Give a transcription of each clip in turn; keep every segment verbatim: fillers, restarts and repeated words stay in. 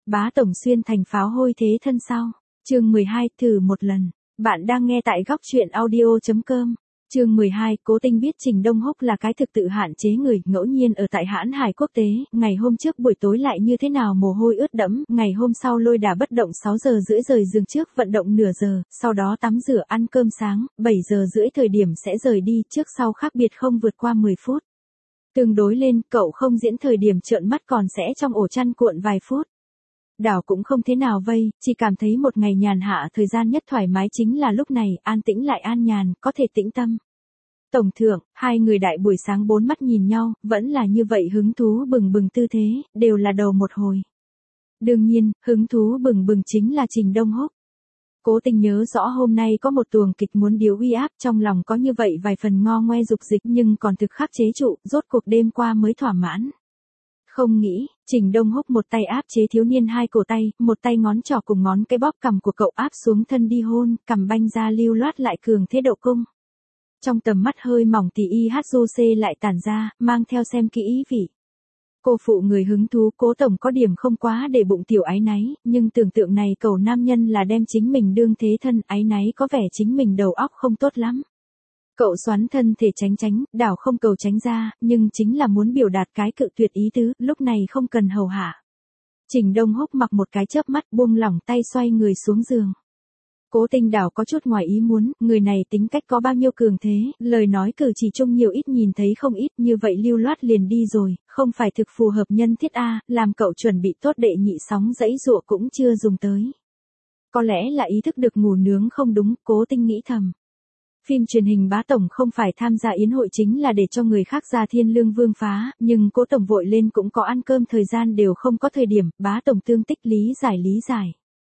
Bá tổng xuyên thành pháo hôi thế thân sau. Chương mười hai, thử một lần. Bạn đang nghe tại góc truyện audio chấm com. Chương mười hai, Cố Tinh biết Trình Đông Húc là cái thực tự hạn chế người, ngẫu nhiên ở tại Hãn Hải Quốc tế, ngày hôm trước buổi tối lại như thế nào mồ hôi ướt đẫm, ngày hôm sau lôi đà bất động sáu giờ rưỡi rời giường trước vận động nửa giờ, sau đó tắm rửa ăn cơm sáng, bảy giờ rưỡi thời điểm sẽ rời đi, trước sau khác biệt không vượt qua mười phút. Tương đối lên, cậu không diễn thời điểm trợn mắt còn sẽ trong ổ chăn cuộn vài phút. Đảo cũng không thế nào vây, chỉ cảm thấy một ngày nhàn hạ thời gian nhất thoải mái chính là lúc này, an tĩnh lại an nhàn, có thể tĩnh tâm. Tổng thượng, hai người đại buổi sáng bốn mắt nhìn nhau, vẫn là như vậy hứng thú bừng bừng tư thế, đều là đầu một hồi. Đương nhiên, hứng thú bừng bừng chính là Trình Đông Húc. Cố Tình nhớ rõ hôm nay có một tuồng kịch muốn điếu uy áp, trong lòng có như vậy vài phần ngo ngoe dục dịch nhưng còn thực khắc chế trụ, rốt cuộc đêm qua mới thỏa mãn. Không nghĩ, Trình Đông Húc một tay áp chế thiếu niên hai cổ tay, một tay ngón trỏ cùng ngón cái bóp cằm của cậu áp xuống thân đi hôn, cằm banh ra lưu loát lại cường thế độ cung. Trong tầm mắt hơi mỏng tỉ y hát du xê lại tản ra, mang theo xem kỹ ý vị. Cô phụ người hứng thú Cố tổng có điểm không quá để bụng tiểu ái náy, nhưng tưởng tượng này cầu nam nhân là đem chính mình đương thế thân, ái náy có vẻ chính mình đầu óc không tốt lắm. Cậu xoắn thân thể tránh tránh, đảo không cầu tránh ra, nhưng chính là muốn biểu đạt cái cự tuyệt ý tứ, lúc này không cần hầu hạ. Trình Đông Húc mặc một cái chớp mắt buông lỏng tay xoay người xuống giường. Cố Tình đảo có chút ngoài ý muốn, người này tính cách có bao nhiêu cường thế, lời nói cử chỉ chung nhiều ít nhìn thấy không ít, như vậy lưu loát liền đi rồi, không phải thực phù hợp nhân thiết a, làm cậu chuẩn bị tốt đệ nhị sóng dãy dụa cũng chưa dùng tới. Có lẽ là ý thức được ngủ nướng không đúng, Cố Tình nghĩ thầm. Phim truyền hình Bá tổng không phải tham gia yến hội chính là để cho người khác ra thiên lương vương phá, nhưng Cố tổng vội lên cũng có ăn cơm thời gian đều không có thời điểm, Bá tổng tương tích lý giải lý giải.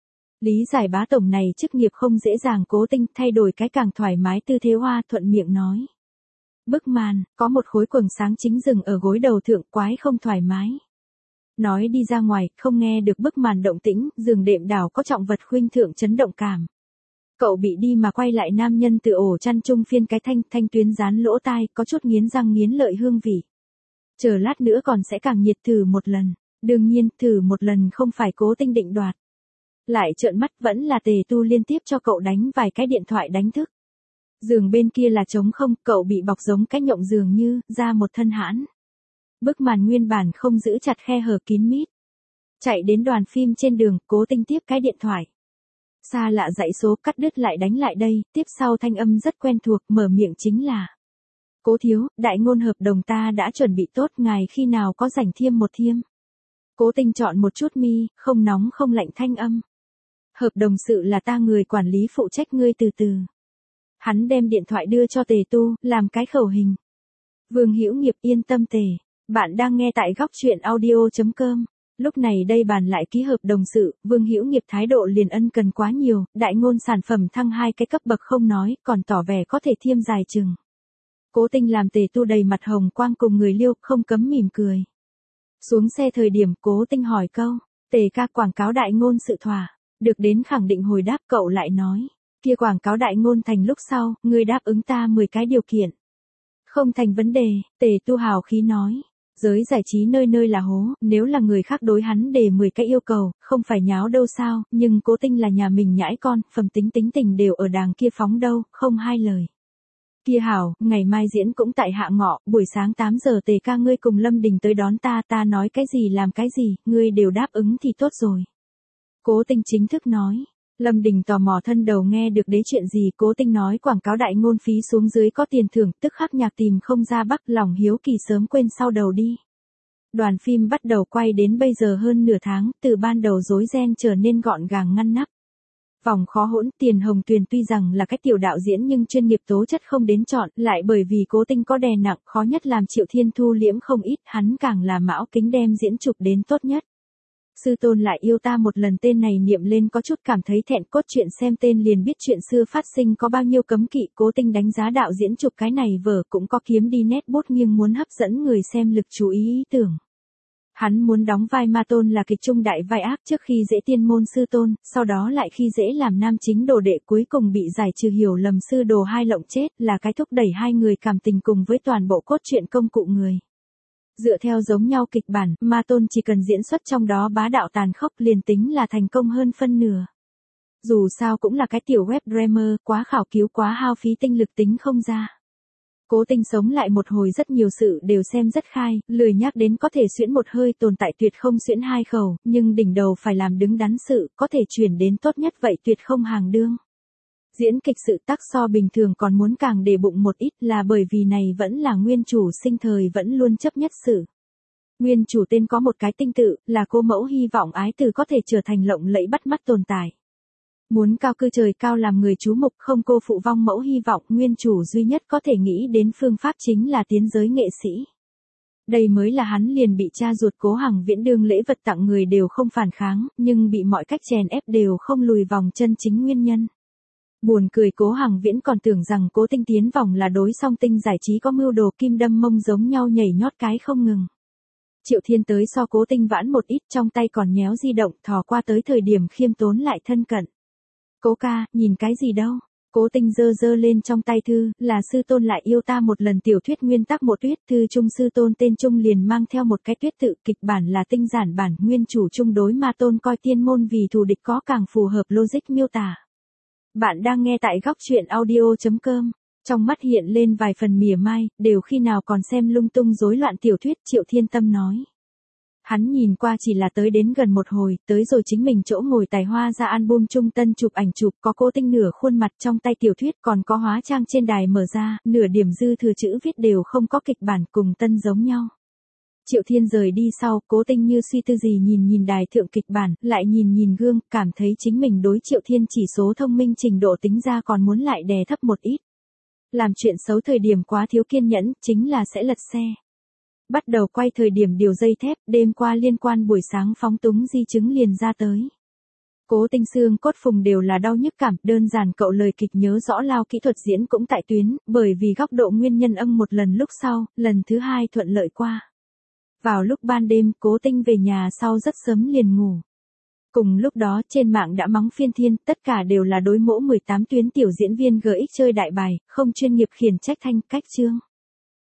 Lý giải Bá tổng này chức nghiệp không dễ dàng, Cố Tình thay đổi cái càng thoải mái tư thế hoa thuận miệng nói. Bức màn, có một khối quầng sáng chính dừng ở gối đầu thượng, quái không thoải mái. Nói đi ra ngoài, không nghe được bức màn động tĩnh, giường đệm đảo có trọng vật khuynh thượng chấn động cảm. Cậu bị đi mà quay lại nam nhân từ ổ chăn trung phiên cái thanh, thanh tuyến dán lỗ tai, có chút nghiến răng nghiến lợi hương vị. Chờ lát nữa còn sẽ càng nhiệt, thử một lần. Đương nhiên, thử một lần không phải Cố Tình định đoạt. Lại trợn mắt vẫn là Tề Tu liên tiếp cho cậu đánh vài cái điện thoại đánh thức. Giường bên kia là trống không, cậu bị bọc giống cái nhộng giường như, ra một thân hãn. Bức màn nguyên bản không giữ chặt khe hở kín mít. Chạy đến đoàn phim trên đường, Cố Tình tiếp cái điện thoại. Xa lạ dãy số cắt đứt lại đánh lại đây, tiếp sau thanh âm rất quen thuộc, mở miệng chính là. Cố thiếu, đại ngôn hợp đồng ta đã chuẩn bị tốt, ngài khi nào có rảnh thiêm một thiêm. Cố Tình chọn một chút mi, không nóng không lạnh thanh âm. Hợp đồng sự là ta người quản lý phụ trách, ngươi từ từ. Hắn đem điện thoại đưa cho Tề Tu, làm cái khẩu hình. Vương Hữu Nghiệp yên tâm Tề, bạn đang nghe tại góc truyện audio chấm com. Lúc này đây bàn lại ký hợp đồng sự, Vương Hữu Nghiệp thái độ liền ân cần quá nhiều, đại ngôn sản phẩm thăng hai cái cấp bậc không nói, còn tỏ vẻ có thể thiêm dài chừng. Cố Tình làm Tề Tu đầy mặt hồng quang cùng người liêu, không cấm mỉm cười. Xuống xe thời điểm Cố Tình hỏi câu, Tề ca quảng cáo đại ngôn sự thỏa, được đến khẳng định hồi đáp, cậu lại nói, kia quảng cáo đại ngôn thành lúc sau, ngươi đáp ứng ta mười cái điều kiện. Không thành vấn đề, Tề Tu hào khí nói. Giới giải trí nơi nơi là hố, nếu là người khác đối hắn đề mười cái yêu cầu, không phải nháo đâu sao, nhưng Cố Tình là nhà mình nhãi con, phẩm tính tính tình đều ở đàng kia phóng đâu, không hai lời. Kia hảo, ngày mai diễn cũng tại Hạ Ngọ, buổi sáng tám giờ Tề ca ngươi cùng Lâm Đình tới đón ta, ta nói cái gì làm cái gì, ngươi đều đáp ứng thì tốt rồi. Cố Tình chính thức nói. Lâm Đình tò mò thân đầu nghe được đế chuyện gì, Cố Tình nói quảng cáo đại ngôn phí xuống dưới có tiền thưởng, tức khắc nhạc tìm không ra bắc, lòng hiếu kỳ sớm quên sau đầu đi. Đoàn phim bắt đầu quay đến bây giờ hơn nửa tháng, từ ban đầu rối ren trở nên gọn gàng ngăn nắp. Vòng khó hỗn, Tiền Hồng Tuyền tuy rằng là cách tiểu đạo diễn nhưng chuyên nghiệp tố chất không đến chọn, lại bởi vì Cố Tình có đè nặng, khó nhất làm Triệu Thiên Thu liễm không ít, hắn càng là mão kính đem diễn chụp đến tốt nhất. Sư tôn lại yêu ta một lần, tên này niệm lên có chút cảm thấy thẹn, cốt truyện xem tên liền biết chuyện xưa phát sinh có bao nhiêu cấm kỵ. Cố Tình đánh giá đạo diễn chụp cái này vở cũng có kiếm đi nét bút nghiêng muốn hấp dẫn người xem lực chú ý ý tưởng. Hắn muốn đóng vai ma tôn là kịch trung đại vai ác, trước khi dễ tiên môn sư tôn, sau đó lại khi dễ làm nam chính đồ đệ, cuối cùng bị giải trừ hiểu lầm sư đồ hai lộng chết, là cái thúc đẩy hai người cảm tình cùng với toàn bộ cốt truyện công cụ người. Dựa theo giống nhau kịch bản, Ma Tôn chỉ cần diễn xuất trong đó bá đạo tàn khốc liền tính là thành công hơn phân nửa. Dù sao cũng là cái tiểu web dreamer, quá khảo cứu quá hao phí tinh lực tính không ra. Cố Tình sống lại một hồi rất nhiều sự đều xem rất khai, lười nhắc đến có thể xuyễn một hơi tồn tại tuyệt không xuyễn hai khẩu, nhưng đỉnh đầu phải làm đứng đắn sự, có thể chuyển đến tốt nhất vậy tuyệt không hàng đương. Diễn kịch sự tác so bình thường còn muốn càng để bụng một ít là bởi vì này vẫn là nguyên chủ sinh thời vẫn luôn chấp nhất sự. Nguyên chủ tên có một cái tinh tự, là cô mẫu hy vọng ái tử có thể trở thành lộng lẫy bắt mắt tồn tại. Muốn cao cư trời cao làm người chú mục không cô phụ vong mẫu hy vọng nguyên chủ duy nhất có thể nghĩ đến phương pháp chính là tiến giới nghệ sĩ. Đây mới là hắn liền bị cha ruột Cố Hằng Viễn đương lễ vật tặng người đều không phản kháng, nhưng bị mọi cách chèn ép đều không lùi vòng chân chính nguyên nhân. Buồn cười Cố Hằng Viễn còn tưởng rằng Cố Tinh tiến vòng là đối song tinh giải trí có mưu đồ kim đâm mông giống nhau nhảy nhót cái không ngừng. Triệu Thiên tới so Cố Tinh vãn một ít trong tay còn nhéo di động thò qua tới thời điểm khiêm tốn lại thân cận. Cố ca, nhìn cái gì đâu? Cố Tinh giơ giơ lên trong tay thư, là sư tôn lại yêu ta một lần tiểu thuyết nguyên tắc một tuyết thư trung sư tôn tên trung liền mang theo một cái tuyết tự kịch bản là tinh giản bản nguyên chủ trung đối Ma Tôn coi tiên môn vì thù địch có càng phù hợp logic miêu tả. Bạn đang nghe tại góc truyện audio chấm com. Trong mắt hiện lên vài phần mỉa mai, đều khi nào còn xem lung tung rối loạn tiểu thuyết Triệu Thiên Tâm nói. Hắn nhìn qua chỉ là tới đến gần một hồi, tới rồi chính mình chỗ ngồi tài hoa ra album trung tân chụp ảnh chụp có Cố Tinh nửa khuôn mặt trong tay tiểu thuyết còn có hóa trang trên đài mở ra, nửa điểm dư thừa chữ viết đều không có kịch bản cùng tân giống nhau. Triệu Thiên rời đi sau, Cố Tinh như suy tư gì nhìn nhìn đài thượng kịch bản, lại nhìn nhìn gương, cảm thấy chính mình đối Triệu Thiên chỉ số thông minh trình độ tính ra còn muốn lại đè thấp một ít. Làm chuyện xấu thời điểm quá thiếu kiên nhẫn, chính là sẽ lật xe. Bắt đầu quay thời điểm điều dây thép, đêm qua liên quan buổi sáng phóng túng di chứng liền ra tới. Cố Tinh xương cốt phùng đều là đau nhức cảm, đơn giản cậu lời kịch nhớ rõ lao kỹ thuật diễn cũng tại tuyến, bởi vì góc độ nguyên nhân âm một lần lúc sau, lần thứ hai thuận lợi qua. Vào lúc ban đêm, Cố Tinh về nhà sau rất sớm liền ngủ. Cùng lúc đó trên mạng đã mắng phiên thiên, tất cả đều là đối mỗ mười tám tuyến tiểu diễn viên giê ích chơi đại bài, không chuyên nghiệp khiển trách thanh cách chương.